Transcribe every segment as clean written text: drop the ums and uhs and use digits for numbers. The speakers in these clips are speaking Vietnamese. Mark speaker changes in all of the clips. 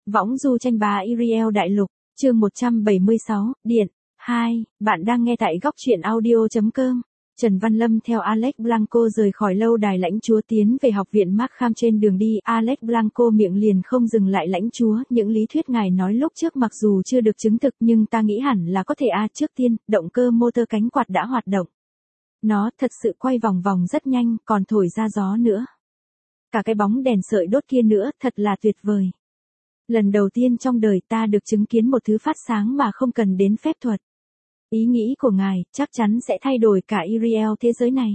Speaker 1: Võng du tranh bá Iriel Đại Lục, chương 176, Điện. 2, bạn đang nghe tại góc truyện audio.com. Trần Văn Lâm theo Alex Blanco rời khỏi lâu đài lãnh chúa tiến về học viện Markham. Trên đường đi, Alex Blanco miệng liền không dừng lại: lãnh chúa, những lý thuyết ngài nói lúc trước mặc dù chưa được chứng thực nhưng ta nghĩ hẳn là có thể. Trước tiên, động cơ motor cánh quạt đã hoạt động. Nó thật sự quay vòng vòng rất nhanh, còn thổi ra gió nữa. Cả cái bóng đèn sợi đốt kia nữa, thật là tuyệt vời. Lần đầu tiên trong đời ta được chứng kiến một thứ phát sáng mà không cần đến phép thuật. Ý nghĩ của ngài chắc chắn sẽ thay đổi cả Iriel thế giới này.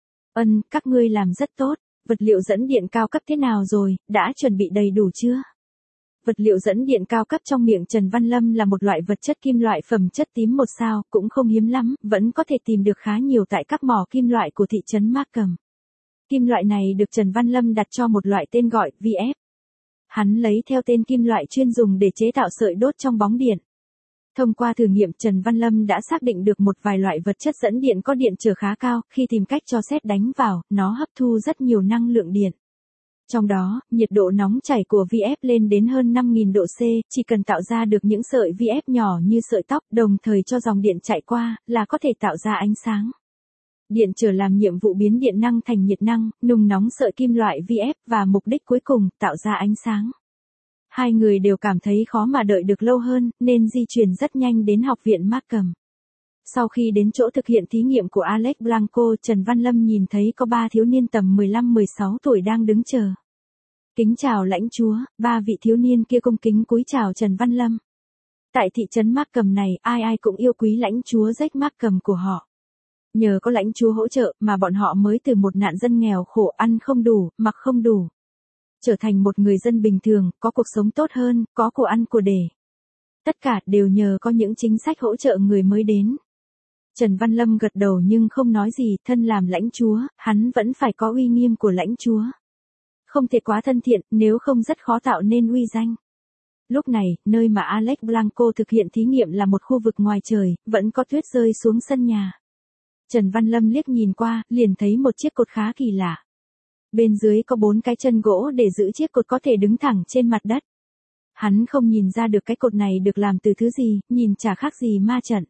Speaker 1: Các ngươi làm rất tốt. Vật liệu dẫn điện cao cấp thế nào rồi, đã chuẩn bị đầy đủ chưa? Vật liệu dẫn điện cao cấp trong miệng Trần Văn Lâm là một loại vật chất kim loại phẩm chất tím 1 sao, cũng không hiếm lắm, vẫn có thể tìm được khá nhiều tại các mỏ kim loại của thị trấn Markham. Kim loại này được Trần Văn Lâm đặt cho một loại tên gọi VF. Hắn lấy theo tên kim loại chuyên dùng để chế tạo sợi đốt trong bóng điện. Thông qua thử nghiệm, Trần Văn Lâm đã xác định được một vài loại vật chất dẫn điện có điện trở khá cao, khi tìm cách cho sét đánh vào, nó hấp thu rất nhiều năng lượng điện. Trong đó, nhiệt độ nóng chảy của VF lên đến hơn 5.000 độ C, chỉ cần tạo ra được những sợi VF nhỏ như sợi tóc, đồng thời cho dòng điện chạy qua, là có thể tạo ra ánh sáng. Điện trở làm nhiệm vụ biến điện năng thành nhiệt năng, nung nóng sợi kim loại VF và mục đích cuối cùng, tạo ra ánh sáng. Hai người đều cảm thấy khó mà đợi được lâu hơn, nên di chuyển rất nhanh đến học viện Markham. Sau khi đến chỗ thực hiện thí nghiệm của Alex Blanco, Trần Văn Lâm nhìn thấy có 3 thiếu niên tầm 15-16 tuổi đang đứng chờ. Kính chào lãnh chúa. 3 vị thiếu niên kia cung kính cúi chào Trần Văn Lâm. Tại thị trấn Markham này, ai ai cũng yêu quý lãnh chúa Jack Markham của họ. Nhờ có lãnh chúa hỗ trợ mà bọn họ mới từ một nạn dân nghèo khổ, ăn không đủ, mặc không đủ, trở thành một người dân bình thường, có cuộc sống tốt hơn, có của ăn của để. Tất cả đều nhờ có những chính sách hỗ trợ người mới đến. Trần Văn Lâm gật đầu nhưng không nói gì, thân làm lãnh chúa, hắn vẫn phải có uy nghiêm của lãnh chúa. Không thể quá thân thiện, nếu không rất khó tạo nên uy danh. Lúc này, nơi mà Alex Blanco thực hiện thí nghiệm là một khu vực ngoài trời, vẫn có tuyết rơi xuống sân nhà. Trần Văn Lâm liếc nhìn qua, liền thấy một chiếc cột khá kỳ lạ. Bên dưới có 4 cái chân gỗ để giữ chiếc cột có thể đứng thẳng trên mặt đất. Hắn không nhìn ra được cái cột này được làm từ thứ gì, nhìn chả khác gì ma trận.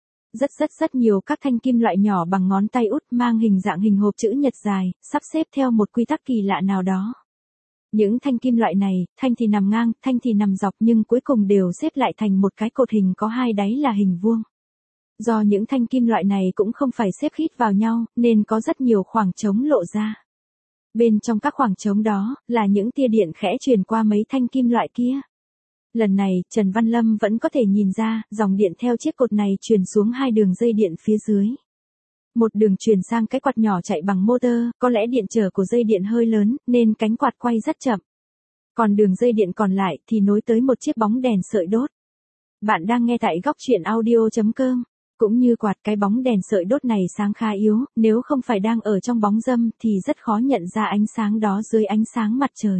Speaker 1: Rất nhiều các thanh kim loại nhỏ bằng ngón tay út mang hình dạng hình hộp chữ nhật dài, sắp xếp theo một quy tắc kỳ lạ nào đó. Những thanh kim loại này, thanh thì nằm ngang, thanh thì nằm dọc nhưng cuối cùng đều xếp lại thành một cái cột hình có 2 đáy là hình vuông. Do những thanh kim loại này cũng không phải xếp khít vào nhau, nên có rất nhiều khoảng trống lộ ra. Bên trong các khoảng trống đó, là những tia điện khẽ truyền qua mấy thanh kim loại kia. Lần này, Trần Văn Lâm vẫn có thể nhìn ra, dòng điện theo chiếc cột này truyền xuống 2 đường dây điện phía dưới. Một đường truyền sang cái quạt nhỏ chạy bằng motor, có lẽ điện trở của dây điện hơi lớn, nên cánh quạt quay rất chậm. Còn đường dây điện còn lại thì nối tới một chiếc bóng đèn sợi đốt. Bạn đang nghe tại góc truyện audio.com. Cũng như quạt, cái bóng đèn sợi đốt này sáng khá yếu, nếu không phải đang ở trong bóng râm thì rất khó nhận ra ánh sáng đó dưới ánh sáng mặt trời.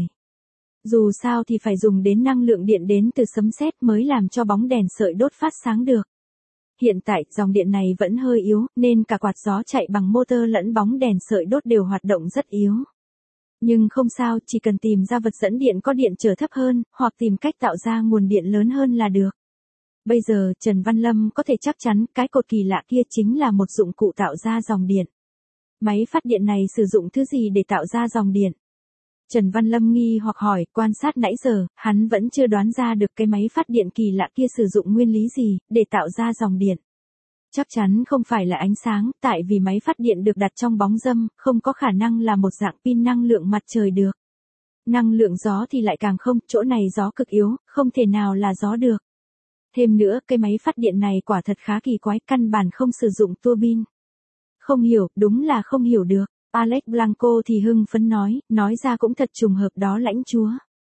Speaker 1: Dù sao thì phải dùng đến năng lượng điện đến từ sấm sét mới làm cho bóng đèn sợi đốt phát sáng được. Hiện tại, dòng điện này vẫn hơi yếu, nên cả quạt gió chạy bằng motor lẫn bóng đèn sợi đốt đều hoạt động rất yếu. Nhưng không sao, chỉ cần tìm ra vật dẫn điện có điện trở thấp hơn, hoặc tìm cách tạo ra nguồn điện lớn hơn là được. Bây giờ, Trần Văn Lâm có thể chắc chắn cái cột kỳ lạ kia chính là một dụng cụ tạo ra dòng điện. Máy phát điện này sử dụng thứ gì để tạo ra dòng điện? Trần Văn Lâm nghi hoặc hỏi, quan sát nãy giờ, hắn vẫn chưa đoán ra được cái máy phát điện kỳ lạ kia sử dụng nguyên lý gì, để tạo ra dòng điện. Chắc chắn không phải là ánh sáng, tại vì máy phát điện được đặt trong bóng râm, không có khả năng là một dạng pin năng lượng mặt trời được. Năng lượng gió thì lại càng không, chỗ này gió cực yếu, không thể nào là gió được. Thêm nữa, cái máy phát điện này quả thật khá kỳ quái, căn bản không sử dụng tua bin. Không hiểu, đúng là không hiểu được. Alex Blanco thì hưng phấn nói ra cũng thật trùng hợp đó lãnh chúa.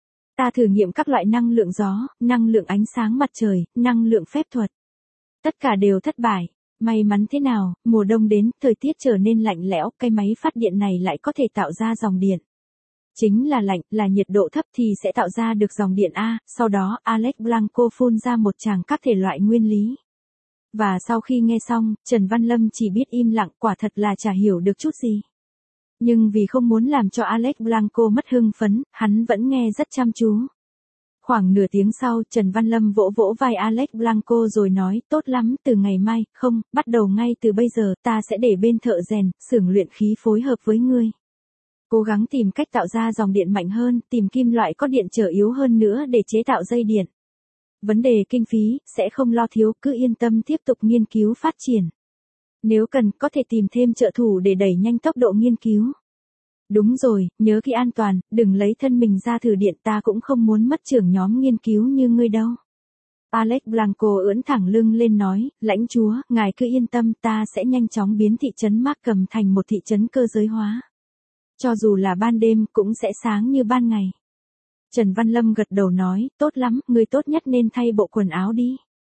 Speaker 1: Ta thử nghiệm các loại năng lượng gió, năng lượng ánh sáng mặt trời, năng lượng phép thuật. Tất cả đều thất bại. May mắn thế nào, mùa đông đến, thời tiết trở nên lạnh lẽo, cái máy phát điện này lại có thể tạo ra dòng điện. Chính là lạnh, là nhiệt độ thấp thì sẽ tạo ra được dòng điện A, sau đó Alex Blanco phun ra một tràng các thể loại nguyên lý. Và sau khi nghe xong, Trần Văn Lâm chỉ biết im lặng, quả thật là chả hiểu được chút gì. Nhưng vì không muốn làm cho Alex Blanco mất hưng phấn, hắn vẫn nghe rất chăm chú. Khoảng nửa tiếng sau, Trần Văn Lâm vỗ vỗ vai Alex Blanco rồi nói, tốt lắm, từ ngày mai, không, bắt đầu ngay từ bây giờ, ta sẽ để bên thợ rèn, xưởng luyện khí phối hợp với ngươi. Cố gắng tìm cách tạo ra dòng điện mạnh hơn, tìm kim loại có điện trở yếu hơn nữa để chế tạo dây điện. Vấn đề kinh phí, sẽ không lo thiếu, cứ yên tâm tiếp tục nghiên cứu phát triển. Nếu cần, có thể tìm thêm trợ thủ để đẩy nhanh tốc độ nghiên cứu. Đúng rồi, nhớ khi an toàn, đừng lấy thân mình ra thử điện, ta cũng không muốn mất trưởng nhóm nghiên cứu như ngươi đâu. Alex Blanco ưỡn thẳng lưng lên nói, lãnh chúa, ngài cứ yên tâm, ta sẽ nhanh chóng biến thị trấn Markham thành một thị trấn cơ giới hóa. Cho dù là ban đêm cũng sẽ sáng như ban ngày. Trần Văn Lâm gật đầu nói, tốt lắm, ngươi tốt nhất nên thay bộ quần áo đi.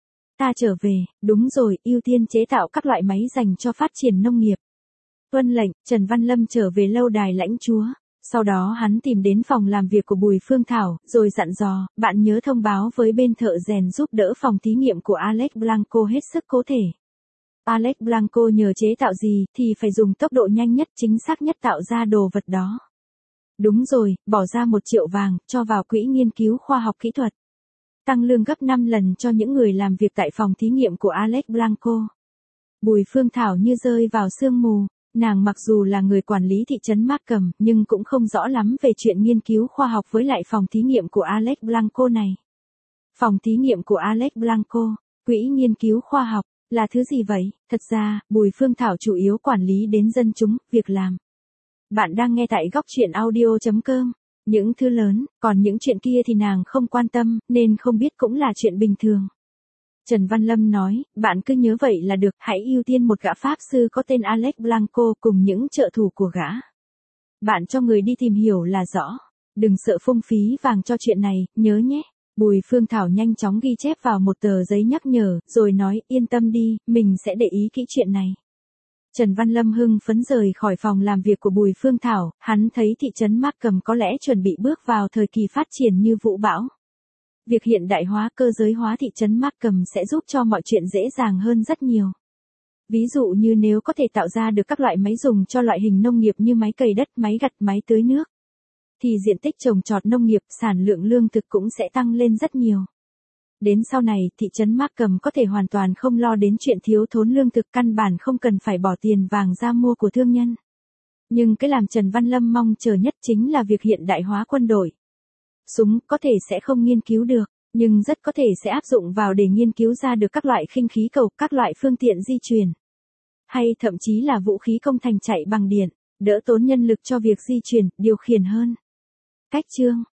Speaker 1: Ta trở về, đúng rồi, ưu tiên chế tạo các loại máy dành cho phát triển nông nghiệp. Tuân lệnh, Trần Văn Lâm trở về lâu đài lãnh chúa. Sau đó hắn tìm đến phòng làm việc của Bùi Phương Thảo, rồi dặn dò, bạn nhớ thông báo với bên thợ rèn giúp đỡ phòng thí nghiệm của Alex Blanco hết sức có thể. Alex Blanco nhờ chế tạo gì thì phải dùng tốc độ nhanh nhất chính xác nhất tạo ra đồ vật đó. Đúng rồi, bỏ ra 1 triệu vàng, cho vào quỹ nghiên cứu khoa học kỹ thuật. Tăng lương gấp 5 lần cho những người làm việc tại phòng thí nghiệm của Alex Blanco. Bùi Phương Thảo như rơi vào sương mù, nàng mặc dù là người quản lý thị trấn Markham nhưng cũng không rõ lắm về chuyện nghiên cứu khoa học với lại phòng thí nghiệm của Alex Blanco này. Phòng thí nghiệm của Alex Blanco, quỹ nghiên cứu khoa học, là thứ gì vậy? Thật ra, Bùi Phương Thảo chủ yếu quản lý đến dân chúng, việc làm. Bạn đang nghe tại góc truyện audio.com. Những thứ lớn, còn những chuyện kia thì nàng không quan tâm, nên không biết cũng là chuyện bình thường. Trần Văn Lâm nói, bạn cứ nhớ vậy là được, hãy ưu tiên một gã pháp sư có tên Alex Blanco cùng những trợ thủ của gã. Bạn cho người đi tìm hiểu là rõ. Đừng sợ phung phí vàng cho chuyện này, nhớ nhé. Bùi Phương Thảo nhanh chóng ghi chép vào một tờ giấy nhắc nhở, rồi nói, yên tâm đi, mình sẽ để ý kỹ chuyện này. Trần Văn Lâm hưng phấn rời khỏi phòng làm việc của Bùi Phương Thảo, hắn thấy thị trấn Markham có lẽ chuẩn bị bước vào thời kỳ phát triển như vũ bão. Việc hiện đại hóa cơ giới hóa thị trấn Markham sẽ giúp cho mọi chuyện dễ dàng hơn rất nhiều. Ví dụ như nếu có thể tạo ra được các loại máy dùng cho loại hình nông nghiệp như máy cày đất, máy gặt, máy tưới nước, thì diện tích trồng trọt nông nghiệp, sản lượng lương thực cũng sẽ tăng lên rất nhiều. Đến sau này, thị trấn Markham có thể hoàn toàn không lo đến chuyện thiếu thốn lương thực, căn bản không cần phải bỏ tiền vàng ra mua của thương nhân. Nhưng cái làm Trần Văn Lâm mong chờ nhất chính là việc hiện đại hóa quân đội. Súng có thể sẽ không nghiên cứu được, nhưng rất có thể sẽ áp dụng vào để nghiên cứu ra được các loại khinh khí cầu, các loại phương tiện di chuyển. Hay thậm chí là vũ khí công thành chạy bằng điện, đỡ tốn nhân lực cho việc di chuyển, điều khiển hơn. Cách chương